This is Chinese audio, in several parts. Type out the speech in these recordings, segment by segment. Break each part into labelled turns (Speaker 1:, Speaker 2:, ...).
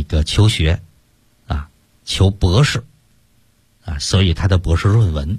Speaker 1: 个求学求博士所以他的博士论文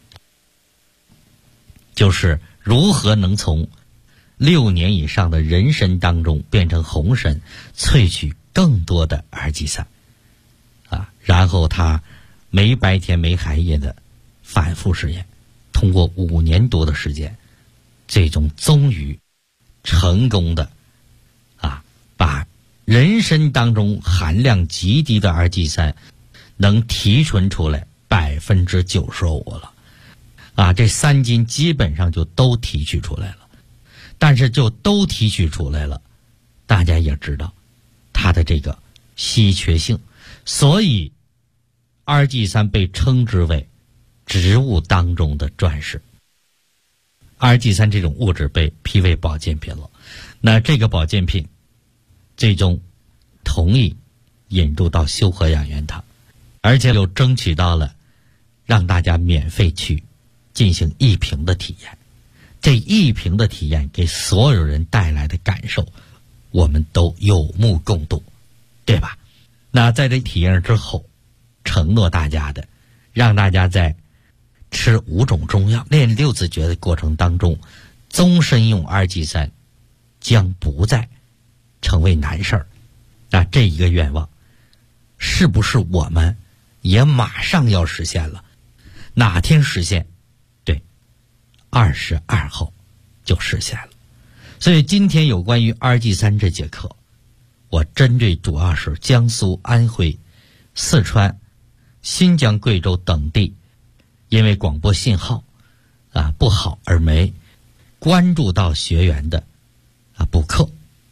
Speaker 1: 就是如何能从6年以上的人参当中变成红参，萃取更多的二剂三然后他没白天没黑夜的反复实验，通过5年多的时间，最终终于成功的把人参当中含量极低的二剂三能提纯出来95%了这3斤基本上就都提取出来了。但是就都提取出来了，大家也知道它的这个稀缺性，所以二剂三被称之为植物当中的钻石。二剂三这种物质被批为保健品了，那这个保健品最终同意引入到修和养元堂，而且又争取到了让大家免费去进行1瓶的体验。这1瓶的体验给所有人带来的感受，我们都有目共睹，对吧？那在这体验之后，承诺大家的，让大家在吃5种中药、练6字诀的过程当中，终身用二剂三将不再成为难事儿。那这一个愿望，是不是我们也马上要实现了？哪天实现？对，22号就实现了。所以今天有关于二剂三这节课，我针对主要是江苏、安徽、四川、新疆、贵州等地，因为广播信号不好而没关注到学员的补课，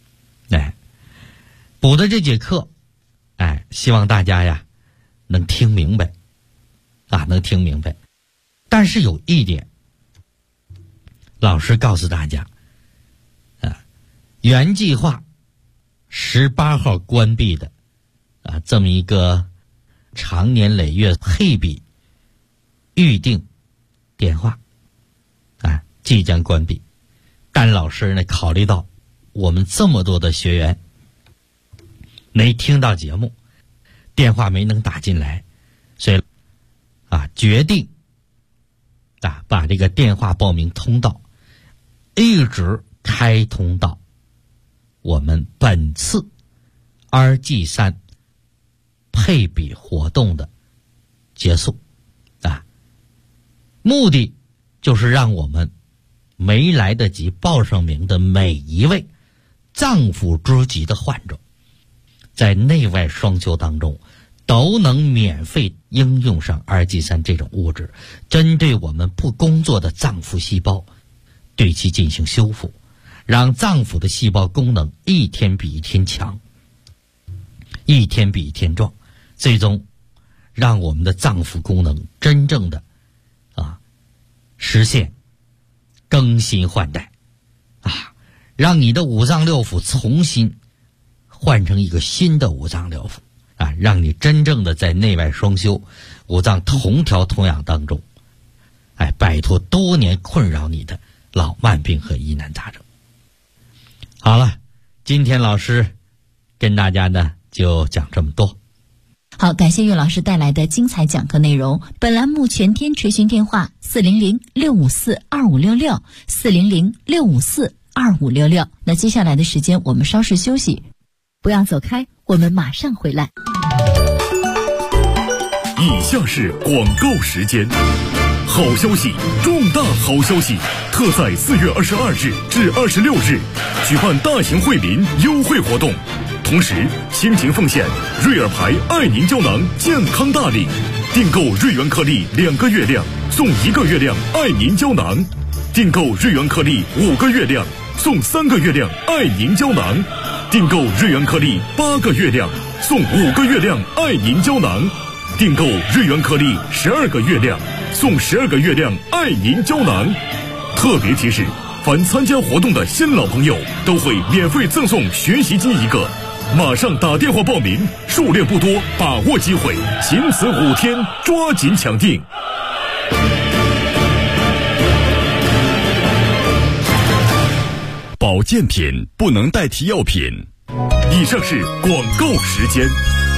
Speaker 1: 补的这节课，希望大家呀能听明白，能听明白。但是有一点，老师告诉大家，原计划18号关闭的这么一个长年累月配比预定电话即将关闭。但老师呢考虑到我们这么多的学员没听到节目，电话没能打进来，所以决定把这个电话报名通道一直开通到我们本次二剂三配比活动的结束目的就是让我们没来得及报上名的每一位脏腑之疾的患者，在内外双修当中都能免费应用上二剂三这种物质，针对我们不工作的脏腑细胞对其进行修复，让脏腑的细胞功能一天比一天强，一天比一天壮，最终让我们的脏腑功能真正的实现更新换代让你的五脏六腑重新换成一个新的五脏六腑让你真正的在内外双修、五脏同调同养当中摆脱多年困扰你的老慢病和疑难杂症。好了，今天老师跟大家呢就讲这么多。
Speaker 2: 好，感谢岳老师带来的精彩讲课内容。本栏目全天垂询电话400-654-2566 400-654-2566。那接下来的时间我们稍事休息，不要走开，我们马上回来。
Speaker 3: 以下是广告时间。好消息，重大好消息！特在4月22日至26日举办大型惠民优惠活动，同时倾情奉献瑞尔牌爱宁胶囊健康大礼，订购瑞元颗粒2个月亮送1个月亮爱宁胶囊，订购瑞元颗粒5个月亮送3个月亮爱宁胶囊，订购瑞元颗粒8个月亮送5个月亮爱宁胶囊，订购瑞元颗粒12个月亮送12个月亮爱宁胶囊。特别提示，凡参加活动的新老朋友都会免费赠送学习机1个，马上打电话报名，数量不多，把握机会，仅此5天，抓紧抢订。保健品不能代替药品， 以上是广告时间。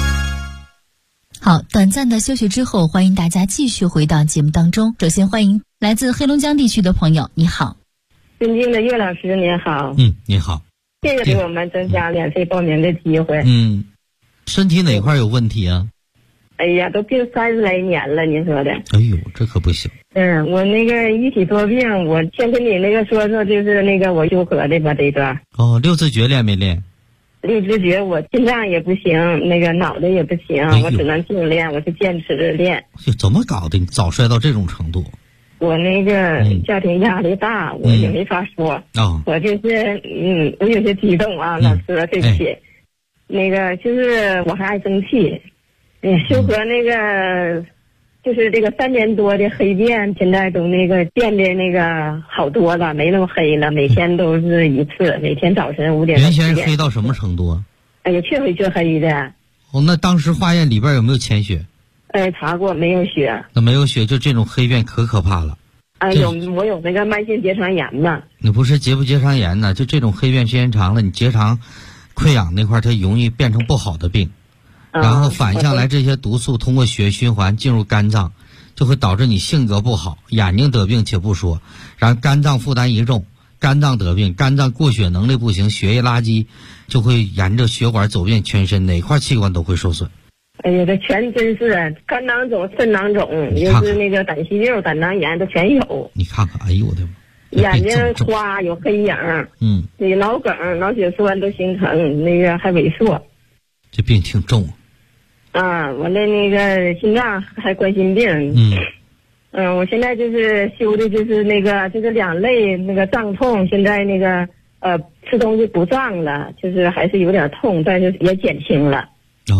Speaker 2: 好，短暂的休息之后，欢迎大家继续回到节目当中。首先欢迎来自黑龙江地区的朋友，你好。
Speaker 4: 尊敬的岳老师您好。
Speaker 1: 你好。
Speaker 4: 谢谢给我们增加免费报名的机会。
Speaker 1: 身体哪块有问题啊？
Speaker 4: 哎呀，都病30来年了，您说的。
Speaker 1: 哎呦，这可不行。
Speaker 4: 我那个一体多病，我先跟你那个说说，就是那个我修和的吧这一段。
Speaker 1: 六字诀练没练？
Speaker 4: 六字诀我心脏也不行，那个脑袋也不行，我只能静练，我是坚持着练。
Speaker 1: 怎么搞的？你早衰到这种程度？
Speaker 4: 我那个家庭压力大，我也没法说。我就是我有些激动啊，老师对不起。那个就是我还爱生气。修和那个就是这个3年多的黑便，现在都那个变得那个好多了，没那么黑了，每天都是一次，每天早晨5点。
Speaker 1: 原先黑到什么程度啊？
Speaker 4: 哎呀，黢黑黢黑的。
Speaker 1: 那当时化验里边有没有潜血？
Speaker 4: 查过，没有血。
Speaker 1: 那没有血，就这种黑便可怕了。
Speaker 4: 我有那个慢性结肠炎呢。
Speaker 1: 你不是结不结肠炎呢？就这种黑便时间长了，你结肠溃疡那块它容易变成不好的病。然后反向来，这些毒素通过血循环进入肝脏，就会导致你性格不好，眼睛得病且不说，然后肝脏负担一重，肝脏得病，肝脏过血能力不行，血液垃圾就会沿着血管走遍全身，哪块器官都会受损。
Speaker 4: 哎呀，这全真是肝囊肿、肾囊肿，又是那个胆息肉、胆囊炎都全有。
Speaker 1: 你看看，哎呦我的妈！
Speaker 4: 眼睛花有黑影，那脑梗、脑血栓都形成，那个还萎缩。
Speaker 1: 这病挺重。
Speaker 4: 完了那个心脏还冠心病。我现在就是修的就是那个就是2肋那个胀痛，现在那个吃东西不胀了，就是还是有点痛，但是也减轻了。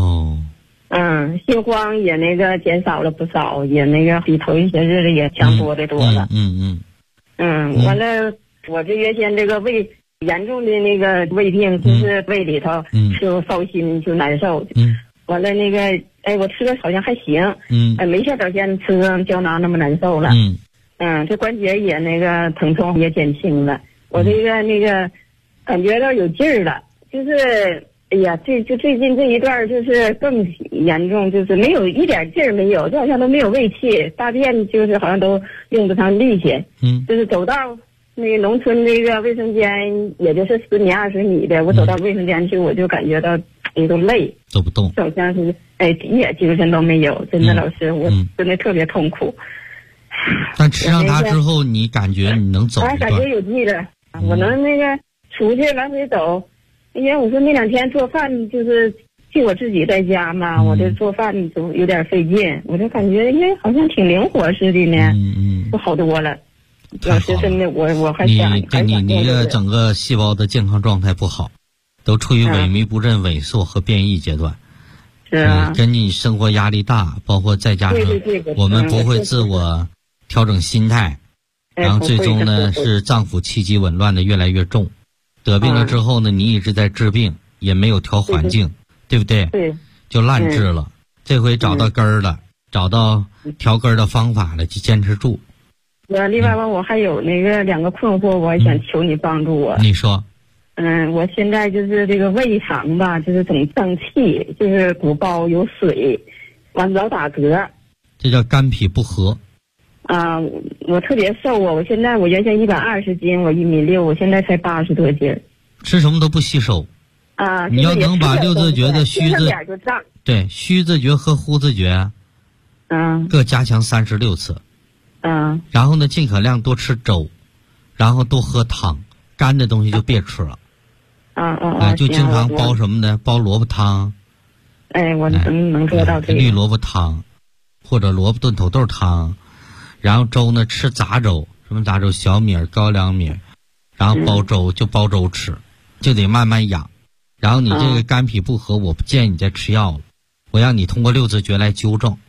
Speaker 4: 心慌也那个减少了不少，也那个比头一些日子也强多的多了。完了我这原先这个胃严重的那个胃病，就是胃里头就烧心就难受。完了那个我吃的好像还行。没像早先吃胶囊那么难受了。这关节也那个疼痛也减轻了。我这个那个感觉到有劲儿了，就是哎呀，最近这一段就是更严重，就是没有一点劲儿没有，就好像都没有胃气，大便就是好像都用不上力气。就是走到那个农村那个卫生间，也就是10米20米的，我走到卫生间去，我就感觉到都累，
Speaker 1: 走不动，
Speaker 4: 好像是一点精神都没有。真的，老师，我真的特别痛苦。
Speaker 1: 但吃上它之后，你感觉你能走一段？
Speaker 4: 感觉有劲了，我能那个出去来回走。因为我说那2天做饭就是就我自己在家嘛，我这做饭就有点费劲，我就感觉好像挺灵活似的呢。就好多了。老师，真的我还想
Speaker 1: 你的整个细胞的健康状态不好，都处于萎靡不振、萎缩和变异阶段。
Speaker 4: 是啊。
Speaker 1: 跟你生活压力大，包括再加上我们不会自我调整心态，然后最终呢是脏腑气机紊乱的越来越重。得病了之后呢，你一直在治病，也没有调环境，对不对？
Speaker 4: 对，
Speaker 1: 就烂治了。这回找到根儿了，找到调根儿的方法了，就坚持住。
Speaker 4: 另外我还有那个2个困惑，我也想求你帮助我。
Speaker 1: 你说。
Speaker 4: 我现在就是这个胃肠吧，就是总胀气，就是鼓包有水，完老打嗝。
Speaker 1: 这叫肝脾不和。
Speaker 4: 我特别瘦啊！我原先120斤，我1.6米，我现在才80多斤。
Speaker 1: 吃什么都不吸收。你要能把6字诀的虚字，对，虚字诀和呼字诀，各加强36次。然后呢，尽可量多吃粥，然后多喝汤，干的东西就别吃了。就经常煲什么呢？煲萝卜汤。
Speaker 4: 我能做到这个。
Speaker 1: 绿萝卜汤，或者萝卜炖土豆汤。然后粥呢，吃杂粥，什么杂粥？小米、高粱米，然后煲粥就煲粥吃，就得慢慢养。然后你这个肝脾不和，我不建议你再吃药了，我让你通过6字诀来纠正。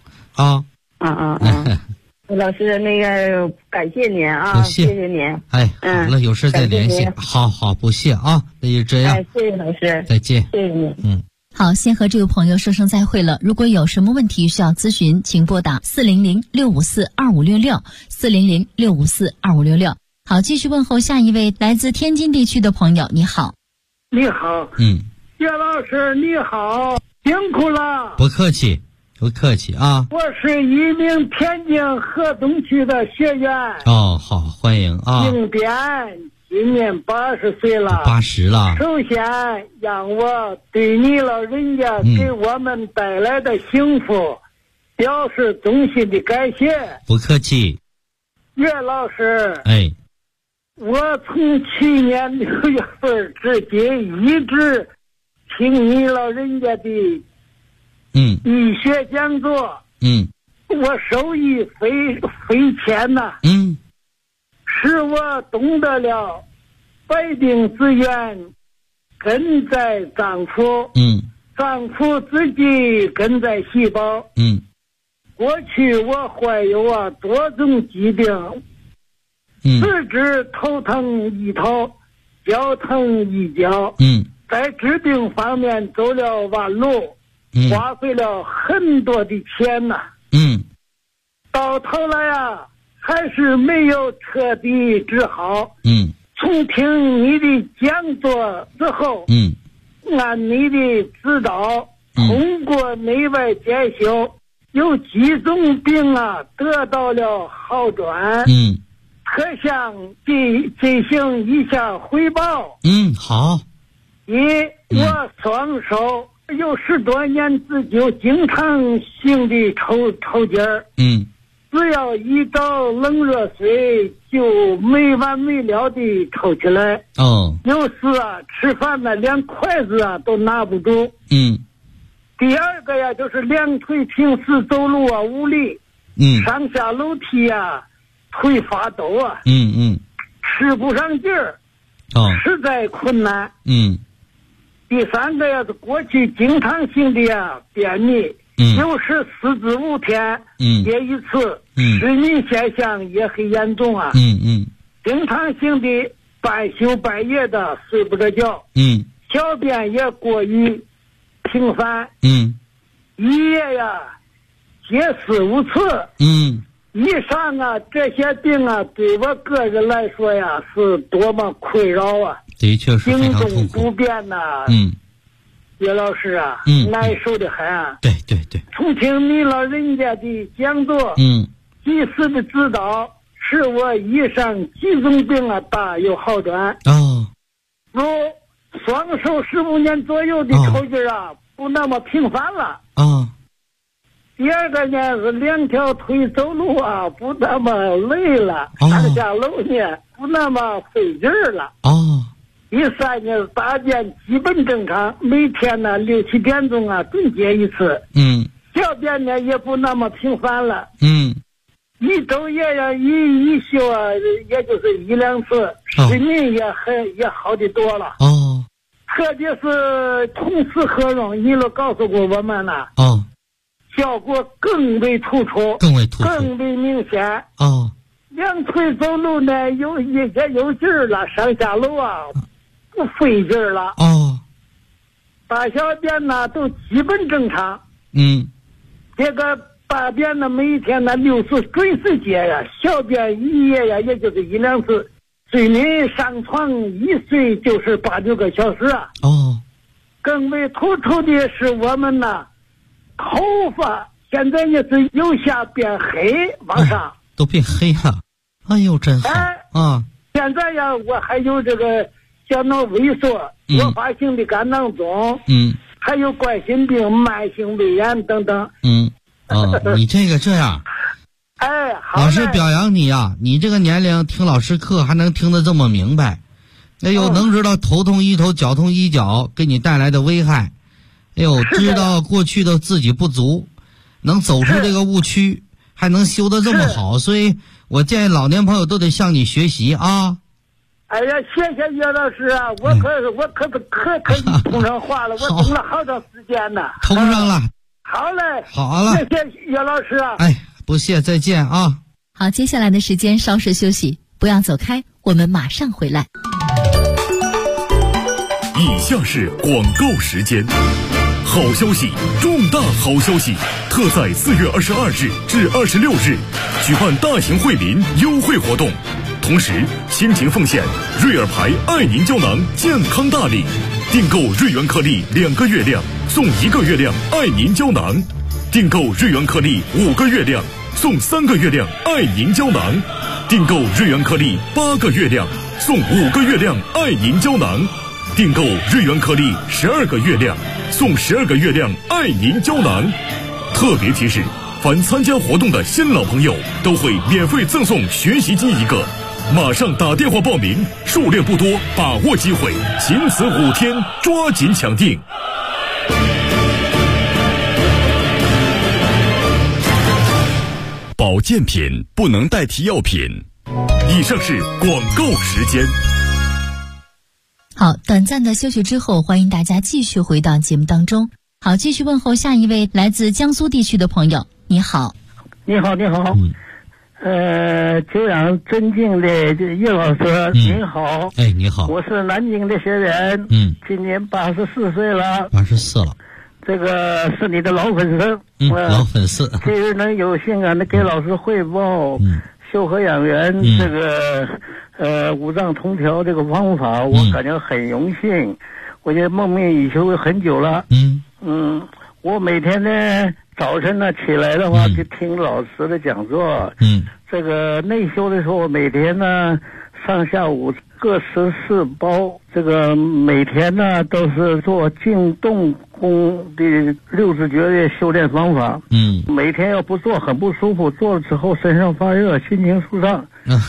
Speaker 4: 老师，那个感谢您啊，谢谢您。
Speaker 1: 好了，有事再联系。好，不谢啊，那就这样。
Speaker 4: 谢谢老师，
Speaker 1: 再见。
Speaker 4: 谢谢您。
Speaker 2: 好，先和这位朋友说声再会了。如果有什么问题需要咨询，请拨打400-654-2566，400-654-2566。好，继续问候下一位来自天津地区的朋友，你好。
Speaker 5: 你好。 岳老师你好，辛苦了。
Speaker 1: 不客气，不客气啊。
Speaker 5: 我是一名天津河东区的学员。
Speaker 1: 哦，好，欢迎啊。
Speaker 5: 应编今年80岁了。
Speaker 1: 80了。
Speaker 5: 首先让我对你老人家给我们带来的幸福表示衷心的感谢。
Speaker 1: 不客气。
Speaker 5: 岳老师，
Speaker 1: 哎，
Speaker 5: 我从去年6月份至今一直听你老人家的医学讲座，我受益匪浅呐，使我懂得了百病之源根在脏腑，脏腑之疾根在细胞。过去我患有多种疾病，四肢头疼一头，脚疼一脚，在治病方面走了弯路，花费了很多的钱呐，到头来还是没有彻底治好。从听你的讲座之后，按你的指导，通过内外兼修，有几种病得到了好转。特向进行一下汇报。
Speaker 1: 好。
Speaker 5: 一，我双手有10多年自就经常性的抽筋儿。只要一找冷热水就没完没了的抽起来。有时吃饭连筷子都拿不住。第二个就是两腿平时走路无力，上下楼梯腿发抖吃不上劲儿，实在困难。第三个是过去经常性的便秘，有时4至5天也一次，失眠现象也很严重经常性的半宿半夜的睡不着觉，小便也过于频繁，一夜解释无次。以上这些病对我个人来说是多么困扰
Speaker 1: 的确是非常痛苦，
Speaker 5: 行动不便岳老师难受的很
Speaker 1: 对。
Speaker 5: 从听你老人家的讲座，及时的指导，使我以上几种病大有好转。如双手15年左右的抽筋不那么频繁了。第二个呢是两条腿走路不那么累了，上下楼呢不那么费劲儿了。第三呢是大便基本正常，每天6、7点钟准解一次。小便呢也不那么频繁了。一周也一宿也就是1、2次，失眠也好的多了。特别是同时合用，你都告诉过我们了。效果更为突出，更为明显。两腿走路呢也有劲儿了，上下楼不费劲儿了。大小便都基本正常。这个大便每一天6次准时解小便一夜也就是1、2次，睡眠上床一睡就是8、9个小时更为突出的是我们头发现在也是由下变黑，往上
Speaker 1: 都变黑了。哎呦，真好
Speaker 5: 现在我还有这个小脑萎缩、多发性的肝囊肿，还有冠心病、慢性胃炎等等。
Speaker 1: 你这样，
Speaker 5: 好，
Speaker 1: 老师表扬你你这个年龄听老师课还能听得这么明白，能知道头痛医头，脚痛医脚给你带来的危害。知道过去的自己不足，能走出这个误区，还能修得这么好，所以我建议老年朋友都得向你学习
Speaker 5: 谢谢岳老师我可以通上话了，我通了好长时间呢。
Speaker 1: 通上了。
Speaker 5: 好嘞，
Speaker 1: 好了，
Speaker 5: 谢谢岳老师
Speaker 1: 不谢，再见
Speaker 2: 好，接下来的时间稍事休息，不要走开，我们马上回来。
Speaker 3: 以下是广告时间。好消息，重大好消息！特在4月22日至26日举办大型惠民优惠活动，同时倾情奉献瑞尔牌爱宁胶囊健康大礼， 订购瑞元颗粒2个月亮送1个月亮爱凝胶囊，订购瑞元颗粒5个月亮送3个月亮爱凝胶囊，订购瑞元颗粒8个月亮送5个月亮爱凝胶囊，订购瑞元颗粒12个月亮送12个月亮爱凝胶囊。特别提示，凡参加活动的新老朋友都会免费赠送学习机1个，马上打电话报名，数量不多，把握机会，仅此5天，抓紧抢订。保健品不能代替药品。以上是广告时间。
Speaker 2: 好，短暂的休息之后，欢迎大家继续回到节目当中。好，继续问候下一位来自江苏地区的朋友。你好。
Speaker 5: 你好，你好。久仰尊敬的叶老师，您好。
Speaker 1: 哎，你好。
Speaker 5: 我是南京的学员。今年84岁了。
Speaker 1: 84了。
Speaker 5: 这个是你的老粉丝。
Speaker 1: 老粉丝。
Speaker 5: 今日能有幸啊，给老师汇报修和养元这个五脏通调这个方法，我感觉很荣幸。我觉得梦寐以求很久了。我每天呢早晨呢起来的话就听老师的讲座。这个内修的时候，每天呢上下午各14包，这个每天呢都是做静动功的6字诀的修炼方法。每天要不做很不舒服，做了之后身上发热，心情舒畅。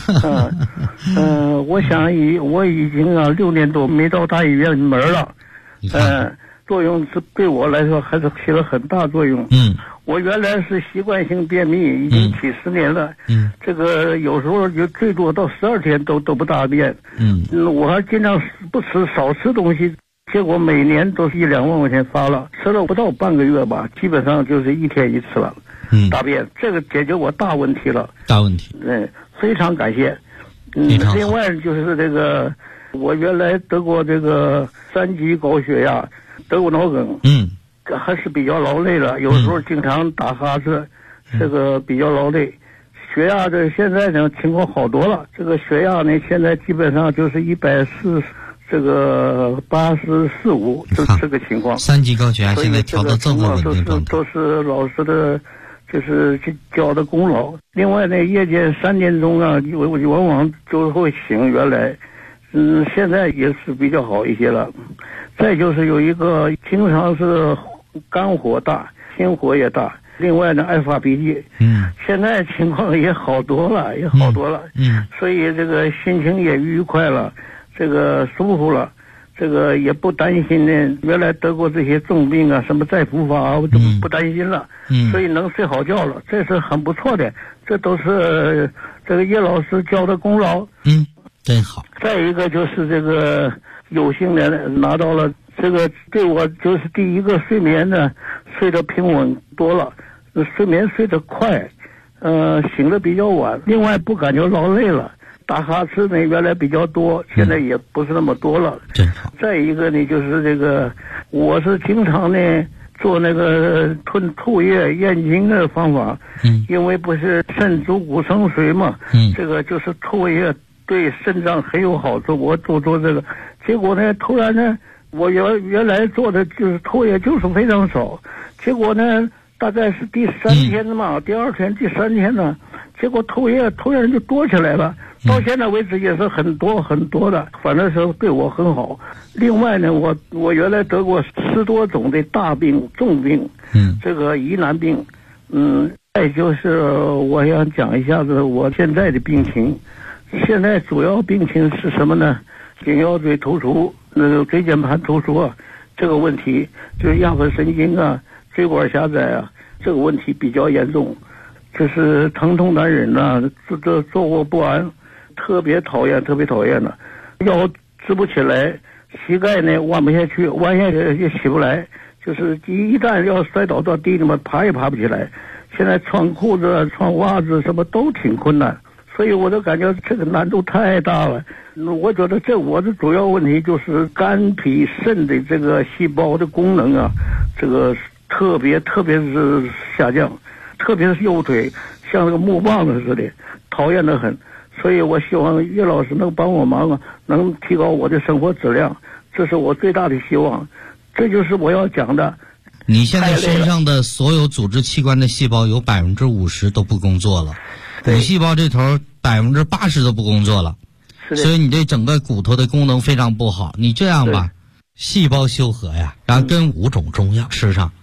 Speaker 5: 我想我已经6年多没到大医院门了。作用是对我来说还是起了很大作用。我原来是习惯性便秘，已经几10年了。这个有时候就最多到12天都不大便。我还经常少吃东西，结果每年都是1-2万块钱发了，吃了不到半个月吧，基本上就是1天1次了。大便这个解决我大问题了。大问题。非常感谢。另外就是这个，我原来得过这个3级高血压，得过脑梗。还是比较劳累了，有时候经常打哈欠，这个比较劳累。血压这现在呢情况好多了，这个血压呢现在基本上就是140，这个84.5，这个情况。3级高血压现在调到这么稳定状态，都是老师的，就是教的功劳。另外呢，夜间3点钟啊，我往往就会醒，原来，现在也是比较好一些了。再就是有一个经常是肝火大，心火也大，另外呢爱发脾气。现在情况也好多了。所以这个心情也愉快了，这个舒服了，这个也不担心呢。原来得过这些重病啊，什么再复发，我就不担心了。所以能睡好觉了，这是很不错的。这都是这个叶老师教的功劳。真好。再一个就是这个有幸的拿到了这个，对我就是第一个睡眠呢睡得平稳多了，睡眠睡得快，醒得比较晚。另外不感觉劳累了，打哈欠呢原来比较多，现在也不是那么多了。真好。再一个呢就是这个，我是经常呢做那个吞吐液咽精的方法。因为不是肾主骨生水嘛。这个就是吐液对肾脏很有好处，我做这个，结果呢，突然呢，我原来做的就是吐液就是非常少，结果呢，大概是第3天嘛，第2天、第3天呢，结果吐液突然就多起来了，到现在为止也是很多的，反正是对我很好。另外呢，我原来得过10多种的大病、重病，这个疑难病，再就是我想讲一下子我现在的病情。现在主要病情是什么呢？颈腰椎突出，椎间盘突出啊，这个问题就是压迫神经啊，椎管狭窄啊，这个问题比较严重，就是疼痛难忍呐，坐卧不安，特别讨厌的，腰直不起来，膝盖呢弯不下去，弯下去也起不来，就是一旦要摔倒到地里面爬也爬不起来。现在穿裤子、穿袜子什么都挺困难。所以我就感觉这个难度太大了。我觉得我的主要问题就是肝脾肾的这个细胞的功能啊，这个特别是下降，特别是右腿像那个木棒子似的，讨厌得很。所以我希望岳老师能帮我忙啊，能提高我的生活质量， 这是我最大的希望，这就是我要讲的。
Speaker 1: 你现在身上的所有组织器官的细胞有50%都不工作了，骨细胞这头80%都不工作了，所以你这整个骨头的功能非常不好。你这样吧，细胞修和呀，然后跟5种中药吃上。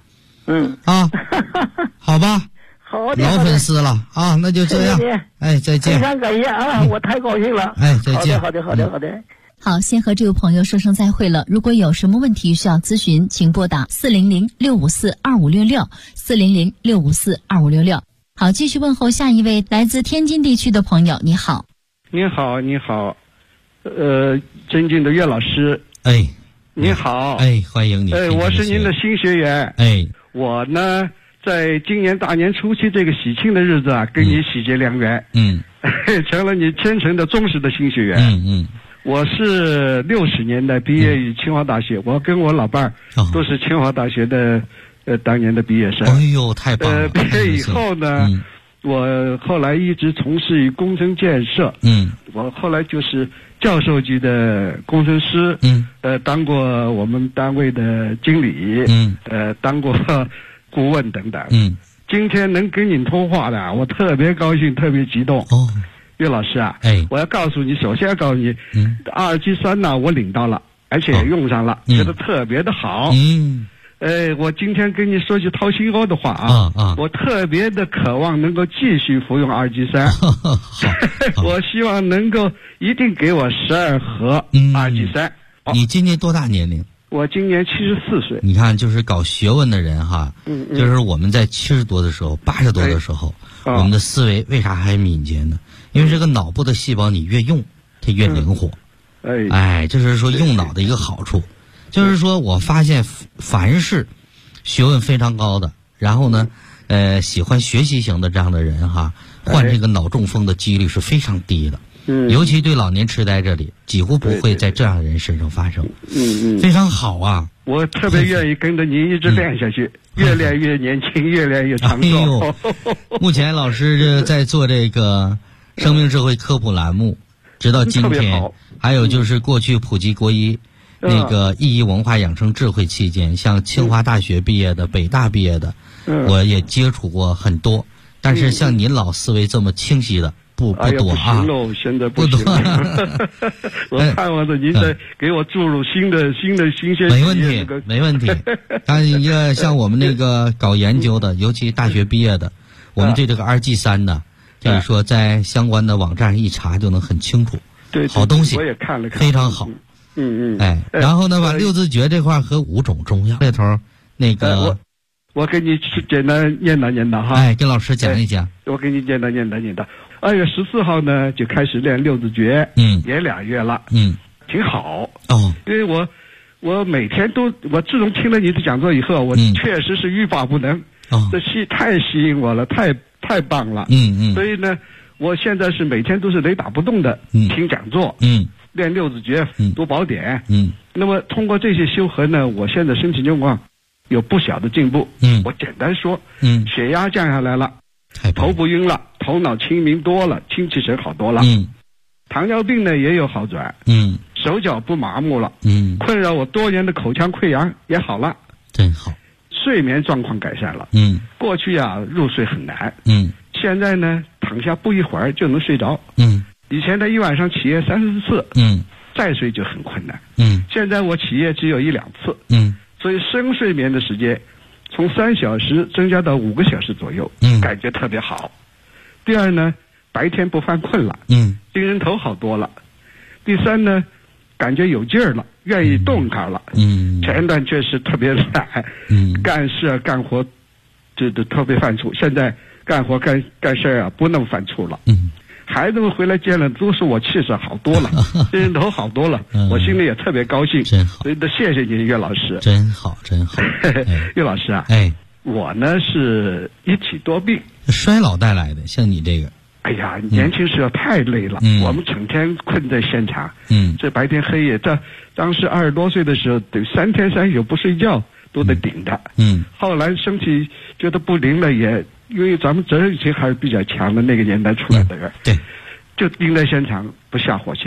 Speaker 1: 好吧。
Speaker 5: 好的，
Speaker 1: 老粉丝了啊，那就这样。再见。
Speaker 5: 非常感谢啊，我太高兴了。
Speaker 1: 再见。
Speaker 5: 好的。
Speaker 2: 好，先和这位朋友说声再会了。如果有什么问题需要咨询，请拨打400-654-2566，400-654-2566。好，继续问候下一位来自天津地区的朋友。你好。
Speaker 6: 你好，尊敬的岳老师。你好。
Speaker 1: 欢迎你。
Speaker 6: 我是您的新学员。我呢，在今年大年初七这个喜庆的日子啊，跟你喜结良缘。成了你虔诚的忠实的新学员。我是60年代毕业于清华大学，我跟我老伴儿都是清华大学的当年的毕业生。
Speaker 1: 哎呦，太棒了！
Speaker 6: 毕业以后呢，我后来一直从事于工程建设。我后来就是教授级的工程师。当过我们单位的经理。当过顾问等等。今天能跟你通话的，我特别高兴，特别激动。岳老师啊，我要告诉你，首先要告诉你，2G3呢，我领到了，而且也用上了，觉得特别的好。我今天跟你说句掏心窝的话啊，我特别的渴望能够继续服用2G3。我希望能够一定给我12盒2G3。
Speaker 1: 你今年多大年龄？
Speaker 6: 我今年74岁。
Speaker 1: 你看，就是搞学问的人哈，就是我们在70多的时候、80多的时候，我们的思维为啥还敏捷呢？因为这个脑部的细胞你越用，它越灵活。这是说用脑的一个好处。就是说我发现，凡是学问非常高的，然后呢，喜欢学习型的这样的人哈，患这个脑中风的几率是非常低的。尤其对老年痴呆这里，几乎不会在这样的人身上发生。非常好啊！
Speaker 6: 我特别愿意跟着您一直练下去，越练越年轻，越练越长寿。
Speaker 1: 目前老师在做这个生命智慧科普栏目，直到今天。还有就是过去普及国医那个意义文化养生智慧期间，像清华大学毕业的、北大毕业的，我也接触过很多。但是像您老思维这么清晰的。不多啊！
Speaker 6: 现在不多。我盼望着您在给我注入新鲜。
Speaker 1: 没问题。但一个像我们那个搞研究的，尤其大学毕业的，我们对这个2G3呢，就是说在相关的网站上一查就能很清楚。
Speaker 6: 对，
Speaker 1: 好东西，
Speaker 6: 我也看了，
Speaker 1: 非常好。然后呢，把六字诀这块和5种中药这头那个。
Speaker 6: 我给你简单念叨哈。
Speaker 1: 跟老师讲一讲。
Speaker 6: 我给你简单念叨。2月14号呢就开始练六字诀，也2月了，挺好。因为我每天我自从听了你的讲座以后，我确实是欲罢不能。这太吸引我了，太棒了。所以呢，我现在是每天都是雷打不动的听讲座，练六字诀，读宝典。那么通过这些修和呢，我现在身体情况有不小的进步。我简单说，血压降下来了，头不晕了，头脑清明多了，精气神好多了。糖尿病呢也有好转。手脚不麻木了。困扰我多年的口腔溃疡也好了。
Speaker 1: 真好。
Speaker 6: 睡眠状况改善了。过去入睡很难。现在呢躺下不一会儿就能睡着。以前的一晚上起夜30次。再睡就很困难。现在我起夜只有1-2次。所以深睡眠的时间从3小时增加到5个小时左右，感觉特别好。第二呢，白天不犯困了，精神头好多了。第三呢，感觉有劲儿了，愿意动弹了。前段确实特别懒，干事干活就特别犯怵。现在干活干事不那么犯怵了。孩子们回来见了，都说我气色好多了，精神头好多了，我心里也特别高兴。
Speaker 1: 真好，
Speaker 6: 所以谢谢您，岳老师。
Speaker 1: 真好。
Speaker 6: 岳老师啊，我呢是一体多病，
Speaker 1: 衰老带来的，像你这个。
Speaker 6: 哎呀，年轻时候太累了，我们整天困在现场，这白天黑夜，当时20多岁的时候，得3天3夜不睡觉都得顶着。后来身体觉得不灵了也。因为咱们责任心还是比较强的那个年代出来的人，
Speaker 1: 对，
Speaker 6: 就盯在现场不下火线。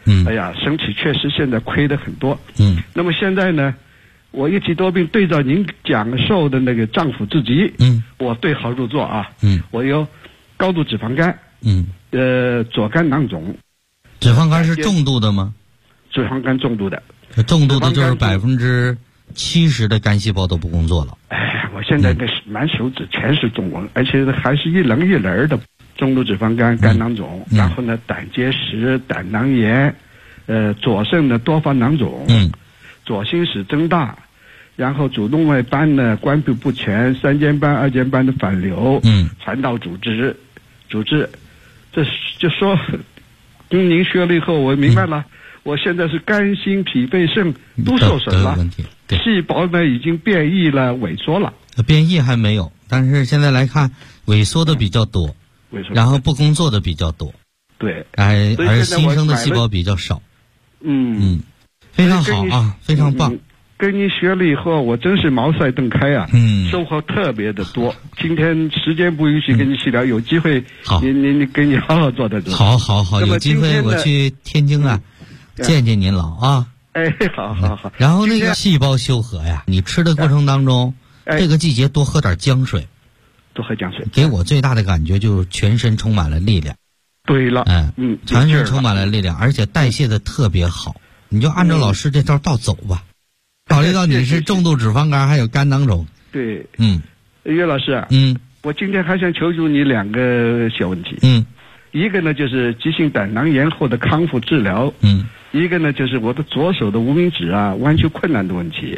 Speaker 6: 哎呀，身体确实现在亏得很多。那么现在呢，我一体多病对照您讲授的那个脏腑之疾，我对号入座啊。我有高度脂肪肝，左肝囊肿。
Speaker 1: 脂肪肝是重度的吗？
Speaker 6: 脂肪肝重度的。
Speaker 1: 重度的就是70%的肝细胞都不工作了。
Speaker 6: 哎，我现在这满手指全是肿纹，而且还是一棱一棱的。中度脂肪肝、肝囊肿，然后呢，胆结石、胆囊炎，左肾的多发囊肿，左心室增大，然后主动脉斑呢关闭不全，三尖斑、二尖斑的反流，传导组织，这就说跟您学了以后，我明白了。我现在是肝、心、脾、肺、肾都受损了，细胞呢已经变异了、萎缩了。
Speaker 1: 变异还没有，但是现在来看，萎缩的比较多，然后不工作的比较多。
Speaker 6: 对，
Speaker 1: 而新生的细胞比较少。非常好啊，非常棒。
Speaker 6: 跟你学了以后，我真是茅塞顿开啊，收获特别的多。今天时间不允许跟你细聊，有机会你跟你好好坐在这。
Speaker 1: 好，有机会我去天津啊。见见您老啊！
Speaker 6: 哎，好。
Speaker 1: 然后那个细胞修和呀，你吃的过程当中，这个季节多喝点姜水，
Speaker 6: 多喝姜水，
Speaker 1: 给我最大的感觉就是全身充满了力量。
Speaker 6: 对了，
Speaker 1: 全身充满了力量，而且代谢的特别好。你就按照老师这道走吧。考虑到你是重度脂肪肝，还有肝囊肿。
Speaker 6: 对，岳老师，我今天还想求助你2个小问题。一个呢就是急性胆囊炎后的康复治疗，一个呢就是我的左手的无名指啊弯曲困难的问题。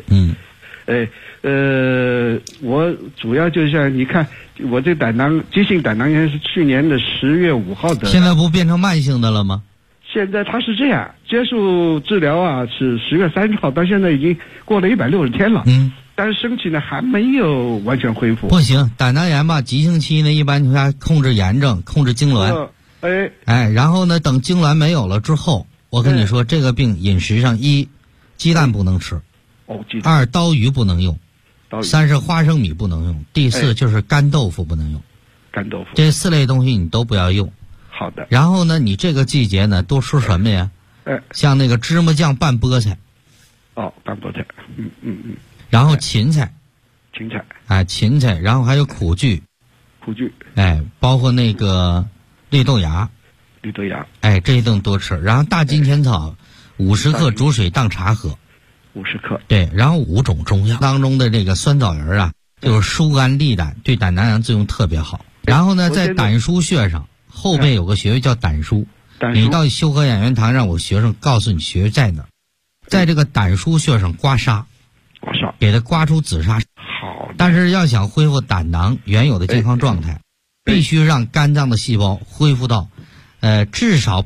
Speaker 6: 我主要就像你看，我这急性胆囊炎是去年的10月5号的。
Speaker 1: 现在不变成慢性的了吗？
Speaker 6: 现在它是这样，结束治疗啊是10月30号，到现在已经过了160天了。但是身体呢还没有完全恢复。
Speaker 1: 不行，胆囊炎吧，急性期呢一般要控制炎症，控制痉挛。然后呢，等痉挛没有了之后，我跟你说，这个病饮食上1，鸡蛋不能吃；2，刀鱼不能用；3是花生米不能用；第4就是干豆腐不能用。
Speaker 6: 干豆腐
Speaker 1: 这4类东西你都不要用。
Speaker 6: 好的。
Speaker 1: 然后呢，你这个季节呢，多吃什么呀？像那个芝麻酱拌菠菜。
Speaker 6: 拌菠菜。
Speaker 1: 然后芹菜。
Speaker 6: 芹菜。
Speaker 1: 然后还有苦苣。包括那个绿豆芽，这一顿多吃。然后大金钱草50克煮水当茶喝
Speaker 6: ，50克。
Speaker 1: 对，然后5种中药当中的这个酸枣仁啊，就是疏肝利胆，对胆囊炎作用特别好。然后呢，在胆腧穴上后背有个穴位叫胆腧，你到修和养元堂让我学生告诉你穴位在哪儿，在这个胆腧穴上刮痧，给它刮出紫砂。
Speaker 6: 好。
Speaker 1: 但是要想恢复胆囊原有的健康状态，必须让肝脏的细胞恢复到，至少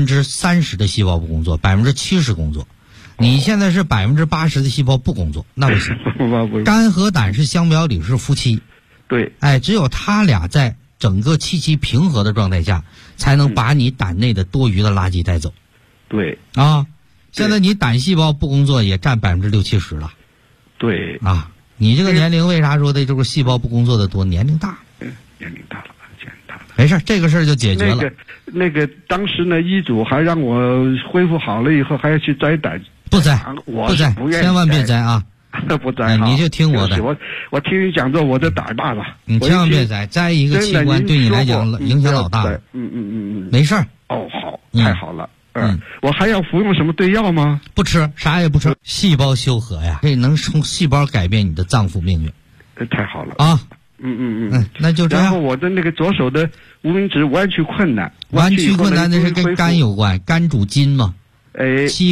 Speaker 1: 30%的细胞不工作，70%工作。你现在是80%的细胞不工作，那不行。肝和胆是相表里是夫妻。
Speaker 6: 对。
Speaker 1: 只有他俩在整个气机平和的状态下，才能把你胆内的多余的垃圾带走。
Speaker 6: 对。
Speaker 1: 现在你胆细胞不工作也占60-70%了。
Speaker 6: 对。
Speaker 1: 你这个年龄为啥说的就是细胞不工作的多？年龄大。
Speaker 6: 年龄大了。
Speaker 1: 没事，这个事儿就解决了。
Speaker 6: 那个当时呢，医嘱还让我恢复好了以后还要去摘胆。
Speaker 1: 不摘，千万别摘啊！
Speaker 6: 不摘，
Speaker 1: 你就听我的。
Speaker 6: 我听你讲座，我这胆儿大了。
Speaker 1: 你千万别摘，摘一个器官对你来讲影响老大了。没事儿。
Speaker 6: 好，太好了。我还要服用什么对药吗？
Speaker 1: 不吃，啥也不吃。细胞修和呀，这能从细胞改变你的脏腑命运。
Speaker 6: 太好了
Speaker 1: 啊！那就这样。
Speaker 6: 然后我的那个左手的无名指弯曲困难，
Speaker 1: 弯曲困难那是跟肝有关，肝主筋嘛。